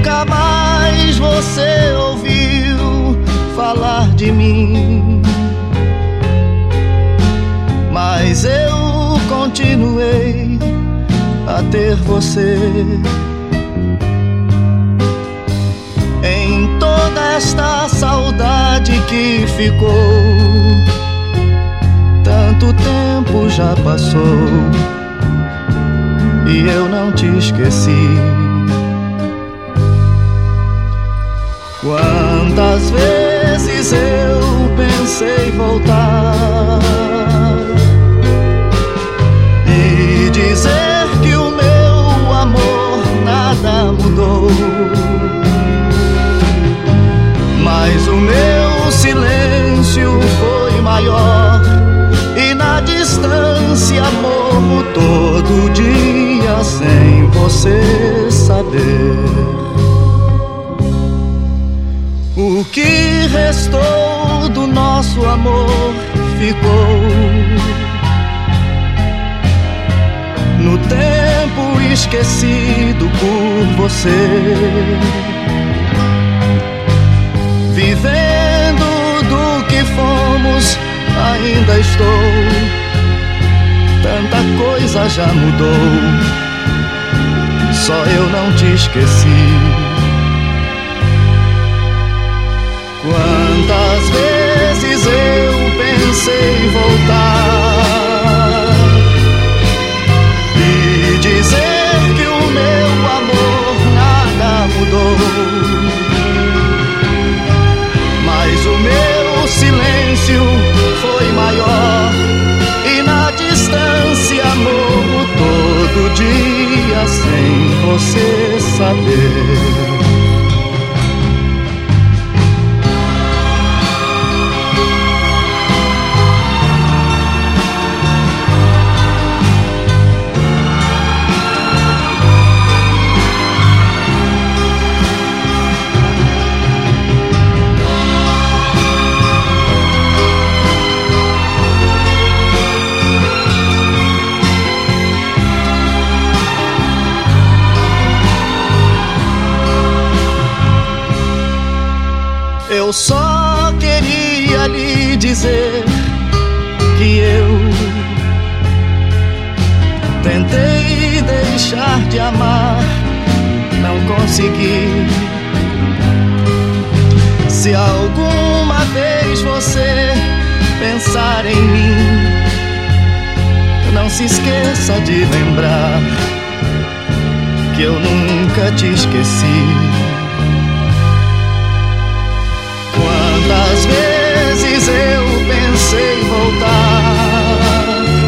Nunca mais você ouviu falar de mim, mas eu continuei a ter você. Em toda esta saudade que ficou, tanto tempo já passou e eu não te esqueci. Quantas vezes eu pensei voltar e dizer que o meu amor nada mudou, mas o meu silêncio foi maior e na distância morro todo dia sem você saber. O que restou do nosso amor ficou no tempo esquecido por você. Vivendo do que fomos, ainda estou. Tanta coisa já mudou, só eu não te esqueci. Quantas vezes eu pensei voltar e dizer que o meu amor nada mudou, mas o meu silêncio foi maior e na distância morro todo dia sem você saber. Eu só queria lhe dizer que eu tentei deixar de amar, não consegui. Se alguma vez você pensar em mim, não se esqueça de lembrar que eu nunca te esqueci. Quantas vezes eu pensei voltar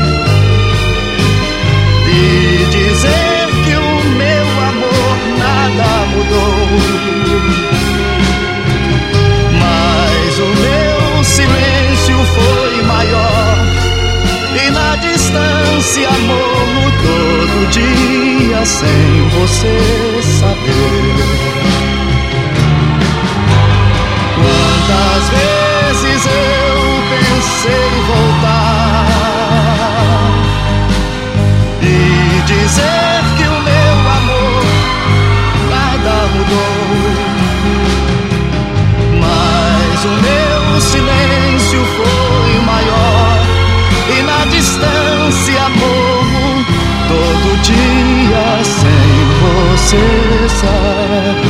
e dizer que o meu amor nada mudou, mas o meu silêncio foi maior e na distância morro todo dia sem você saber. Quantas vezes eu pensei voltar e dizer que o meu amor nada mudou, mas o meu silêncio foi maior e na distância morro todo dia sem você saber.